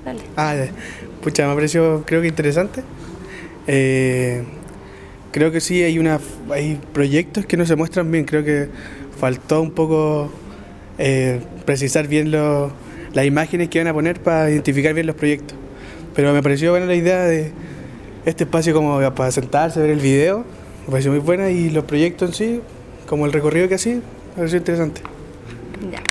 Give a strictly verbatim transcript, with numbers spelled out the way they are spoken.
dale. Ah, ya. Pucha, me pareció, creo que interesante. Eh, creo que sí, hay una, hay proyectos que no se muestran bien. Creo que faltó un poco eh, precisar bien lo- las imágenes que van a poner para identificar bien los proyectos. Pero me pareció buena la idea de este espacio como para sentarse, ver el video. Me pareció muy buena y los proyectos en sí, como el recorrido que así, me pareció interesante. Ya,